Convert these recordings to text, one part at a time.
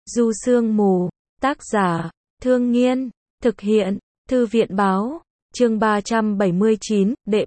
Du Sương Mù, tác giả, Thương Nghiên, thực hiện, Thư viện báo, chương 379, đệ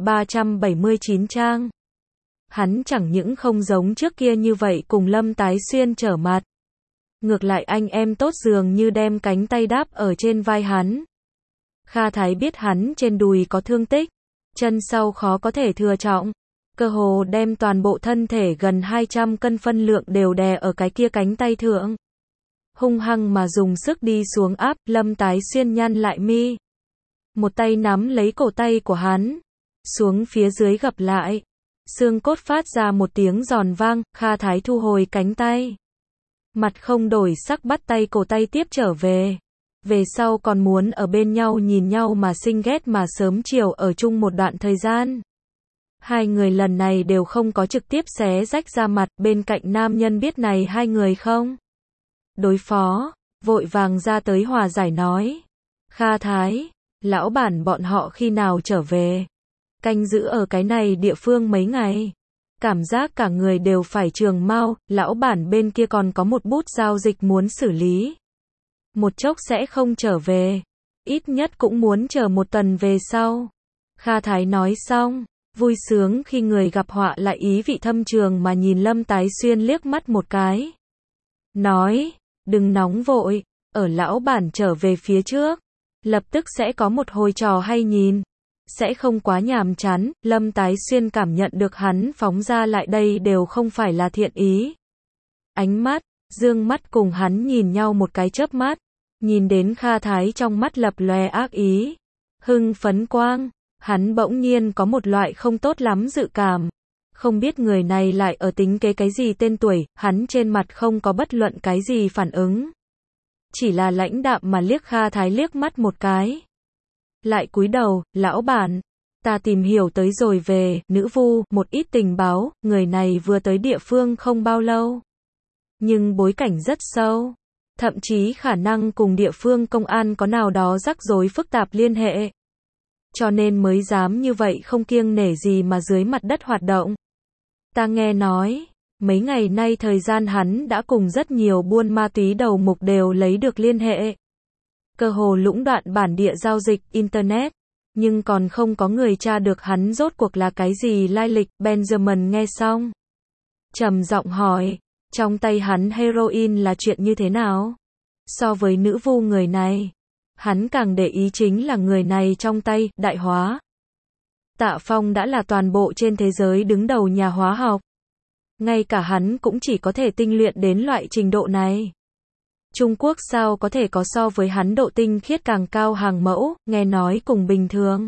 379 trang. Hắn chẳng những không giống trước kia như vậy cùng Lâm Tái Xuyên trở mặt. Ngược lại anh em tốt dường như đem cánh tay đáp ở trên vai hắn. Kha Thái biết hắn trên đùi có thương tích, chân sau khó có thể thừa trọng, cơ hồ đem toàn bộ thân thể gần 200 cân phân lượng đều đè ở cái kia cánh tay thượng. Hung hăng mà dùng sức đi xuống áp, Lâm Tái Xuyên nhăn lại mi. Một tay nắm lấy cổ tay của hắn, xuống phía dưới gập lại. Xương cốt phát ra một tiếng giòn vang, Kha Thái thu hồi cánh tay. Mặt không đổi sắc bắt tay cổ tay tiếp trở về. Về sau còn muốn ở bên nhau nhìn nhau mà sinh ghét mà sớm chiều ở chung một đoạn thời gian. Hai người lần này đều không có trực tiếp xé rách ra mặt, bên cạnh nam nhân biết này hai người không đối phó, vội vàng ra tới hòa giải nói. Kha Thái, lão bản bọn họ khi nào trở về? Canh giữ ở cái này địa phương mấy ngày. Cảm giác cả người đều phải trường mau, lão bản bên kia còn có một bút giao dịch muốn xử lý. Một chốc sẽ không trở về. Ít nhất cũng muốn chờ một tuần về sau. Kha Thái nói xong, vui sướng khi người gặp họa lại ý vị thâm trường mà nhìn Lâm Tái Xuyên liếc mắt một cái. Nói, đừng nóng vội, ở lão bản trở về phía trước. Lập tức sẽ có một hồi trò hay nhìn. Sẽ không quá nhàm chán. Lâm Tái Xuyên cảm nhận được hắn phóng ra lại đây đều không phải là thiện ý. Ánh mắt, dương mắt cùng hắn nhìn nhau một cái chớp mắt. Nhìn đến Kha Thái trong mắt lập lòe ác ý. Hưng phấn quang. Hắn bỗng nhiên có một loại không tốt lắm dự cảm. Không biết người này lại ở tính kế cái gì tên tuổi. Hắn trên mặt không có bất luận cái gì phản ứng. Chỉ là lãnh đạm mà liếc Kha Thái liếc mắt một cái. Lại cúi đầu, lão bản, ta tìm hiểu tới rồi về nữ vu một ít tình báo, người này vừa tới địa phương không bao lâu. Nhưng bối cảnh rất sâu, thậm chí khả năng cùng địa phương công an có nào đó rắc rối phức tạp liên hệ. Cho nên mới dám như vậy không kiêng nể gì mà dưới mặt đất hoạt động. Ta nghe nói, mấy ngày nay thời gian hắn đã cùng rất nhiều buôn ma túy đầu mục đều lấy được liên hệ. Cơ hồ lũng đoạn bản địa giao dịch Internet, nhưng còn không có người tra được hắn rốt cuộc là cái gì lai lịch. Benjamin nghe xong, trầm giọng hỏi, trong tay hắn heroin là chuyện như thế nào? So với nữ vu người này, hắn càng để ý chính là người này trong tay, đại hóa. Tạ Phong đã là toàn bộ trên thế giới đứng đầu nhà hóa học. Ngay cả hắn cũng chỉ có thể tinh luyện đến loại trình độ này. Trung Quốc sao có thể có so với hắn độ tinh khiết càng cao hàng mẫu, nghe nói cùng bình thường.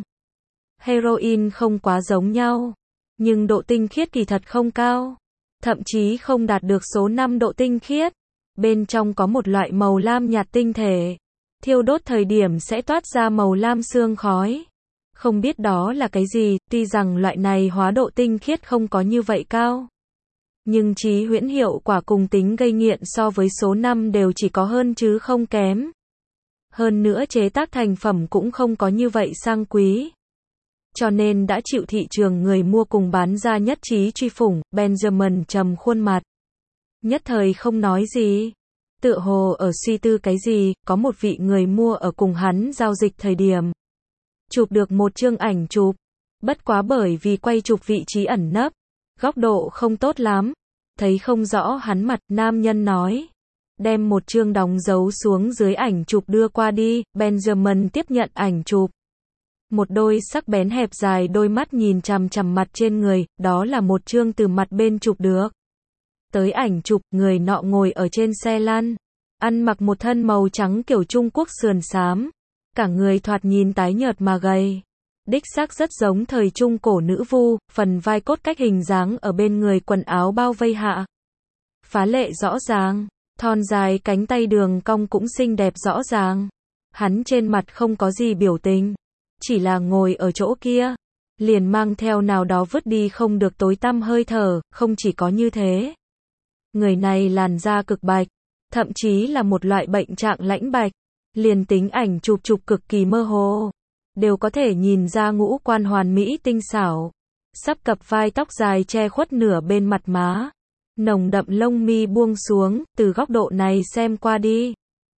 Heroin không quá giống nhau, nhưng độ tinh khiết kỳ thật không cao. Thậm chí không đạt được số 5 độ tinh khiết. Bên trong có một loại màu lam nhạt tinh thể. Thiêu đốt thời điểm sẽ toát ra màu lam sương khói. Không biết đó là cái gì, tuy rằng loại này hóa độ tinh khiết không có như vậy cao. Nhưng trí huyễn hiệu quả cùng tính gây nghiện so với số 5 đều chỉ có hơn chứ không kém. Hơn nữa chế tác thành phẩm cũng không có như vậy sang quý. Cho nên đã chịu thị trường người mua cùng bán ra nhất trí truy phủng. Benjamin trầm khuôn mặt. Nhất thời không nói gì. Tựa hồ ở suy tư cái gì, có một vị người mua ở cùng hắn giao dịch thời điểm. Chụp được một chương ảnh chụp. Bất quá bởi vì quay chụp vị trí ẩn nấp. Góc độ không tốt lắm, thấy không rõ hắn mặt, nam nhân nói. Đem một chương đóng dấu xuống dưới ảnh chụp đưa qua đi. Benjamin tiếp nhận ảnh chụp. Một đôi sắc bén hẹp dài đôi mắt nhìn chằm chằm mặt trên người, đó là một chương từ mặt bên chụp được. Tới ảnh chụp, người nọ ngồi ở trên xe lăn, ăn mặc một thân màu trắng kiểu Trung Quốc sườn xám, cả người thoạt nhìn tái nhợt mà gầy. Đích xác rất giống thời trung cổ nữ vu, phần vai cốt cách hình dáng ở bên người quần áo bao vây hạ. Phá lệ rõ ràng, thon dài cánh tay đường cong cũng xinh đẹp rõ ràng. Hắn trên mặt không có gì biểu tình, chỉ là ngồi ở chỗ kia, liền mang theo nào đó vứt đi không được tối tăm hơi thở. Không chỉ có như thế, người này làn da cực bạch, thậm chí là một loại bệnh trạng lãnh bạch, liền tính ảnh chụp cực kỳ mơ hồ. Đều có thể nhìn ra ngũ quan hoàn mỹ tinh xảo. Sắp cặp vai tóc dài che khuất nửa bên mặt má. Nồng đậm lông mi buông xuống, từ góc độ này xem qua đi.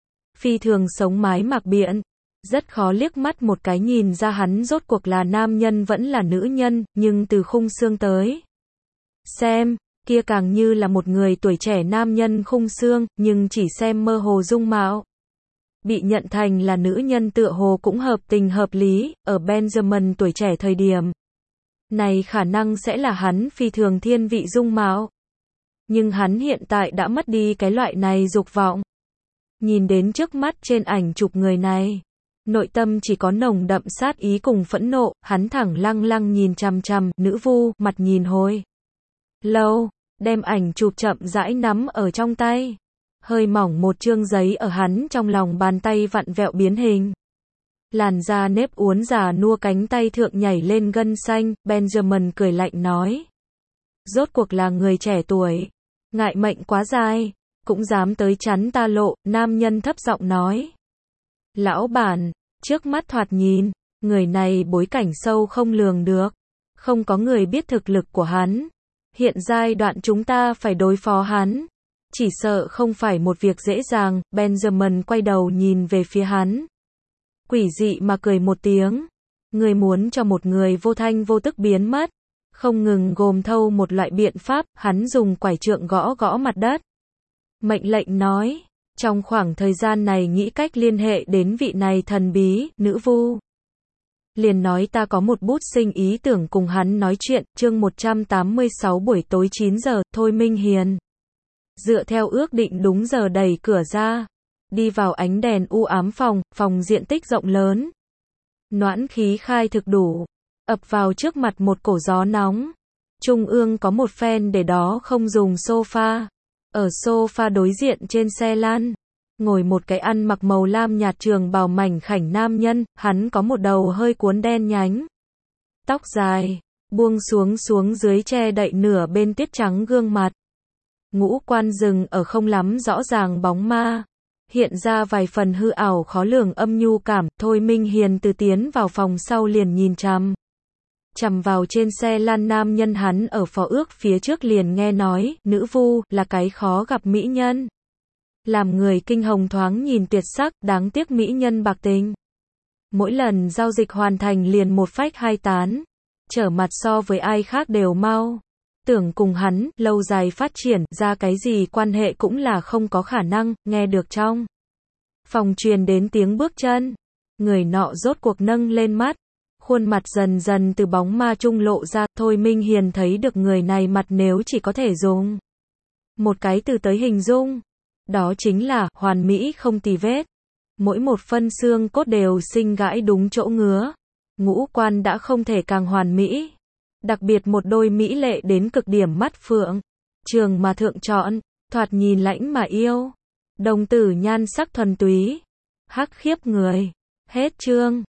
Phi thường sống mái mặc biện. Rất khó liếc mắt một cái nhìn ra hắn rốt cuộc là nam nhân vẫn là nữ nhân, nhưng từ khung xương tới xem, kia càng như là một người tuổi trẻ nam nhân khung xương, nhưng chỉ xem mơ hồ dung mạo. Bị nhận thành là nữ nhân tựa hồ cũng hợp tình hợp lý, ở Benjamin tuổi trẻ thời điểm. Này khả năng sẽ là hắn phi thường thiên vị dung mạo. Nhưng hắn hiện tại đã mất đi cái loại này dục vọng. Nhìn đến trước mắt trên ảnh chụp người này. Nội tâm chỉ có nồng đậm sát ý cùng phẫn nộ, hắn thẳng lăng lăng nhìn chằm chằm, nữ vu, mặt nhìn hồi lâu, đem ảnh chụp chậm rãi nắm ở trong tay. Hơi mỏng một chương giấy ở hắn trong lòng bàn tay vặn vẹo biến hình. Làn da nếp uốn già nua cánh tay thượng nhảy lên gân xanh, Benjamin cười lạnh nói. Rốt cuộc là người trẻ tuổi, ngại mệnh quá dài, cũng dám tới chắn ta lộ, nam nhân thấp giọng nói. Lão bản, trước mắt thoạt nhìn, người này bối cảnh sâu không lường được, không có người biết thực lực của hắn. Hiện giai đoạn chúng ta phải đối phó hắn. Chỉ sợ không phải một việc dễ dàng, Benjamin quay đầu nhìn về phía hắn. Quỷ dị mà cười một tiếng. Người muốn cho một người vô thanh vô tức biến mất. Không ngừng gồm thâu một loại biện pháp, hắn dùng quải trượng gõ gõ mặt đất. Mệnh lệnh nói, trong khoảng thời gian này nghĩ cách liên hệ đến vị này thần bí, nữ vu. Liền nói ta có một bút sinh ý tưởng cùng hắn nói chuyện, chương 186 buổi tối 9 giờ, Thôi Minh Hiền. Dựa theo ước định đúng giờ đẩy cửa ra. Đi vào ánh đèn u ám phòng diện tích rộng lớn. Noãn khí khai thực đủ. Ập vào trước mặt một cổ gió nóng. Trung ương có một phen để đó không dùng sofa. Ở sofa đối diện trên xe lăn. Ngồi một cái ăn mặc màu lam nhạt trường bào mảnh khảnh nam nhân, hắn có một đầu hơi cuốn đen nhánh. Tóc dài, buông xuống dưới che đậy nửa bên tiết trắng gương mặt. Ngũ quan rừng ở không lắm rõ ràng bóng ma. Hiện ra vài phần hư ảo khó lường âm nhu cảm, Thôi Minh Hiền từ tiến vào phòng sau liền nhìn chằm vào trên xe lăn nam nhân hắn ở phó ước phía trước liền nghe nói, nữ vu, là cái khó gặp mỹ nhân. Làm người kinh hồng thoáng nhìn tuyệt sắc, đáng tiếc mỹ nhân bạc tình. Mỗi lần giao dịch hoàn thành liền một phách hai tán. Trở mặt so với ai khác đều mau. Tưởng cùng hắn, lâu dài phát triển, ra cái gì quan hệ cũng là không có khả năng, nghe được trong phòng truyền đến tiếng bước chân. Người nọ rốt cuộc nâng lên mắt. Khuôn mặt dần dần từ bóng ma trung lộ ra, Thôi Minh Hiền thấy được người này mặt nếu chỉ có thể dùng một cái từ tới hình dung. Đó chính là, hoàn mỹ không tì vết. Mỗi một phân xương cốt đều sinh gãi đúng chỗ ngứa. Ngũ quan đã không thể càng hoàn mỹ. Đặc biệt một đôi mỹ lệ đến cực điểm mắt phượng. Trường mà thượng chọn, thoạt nhìn lãnh mà yêu. Đồng tử nhan sắc thuần túy. Hắc khiếp người. Hết chương.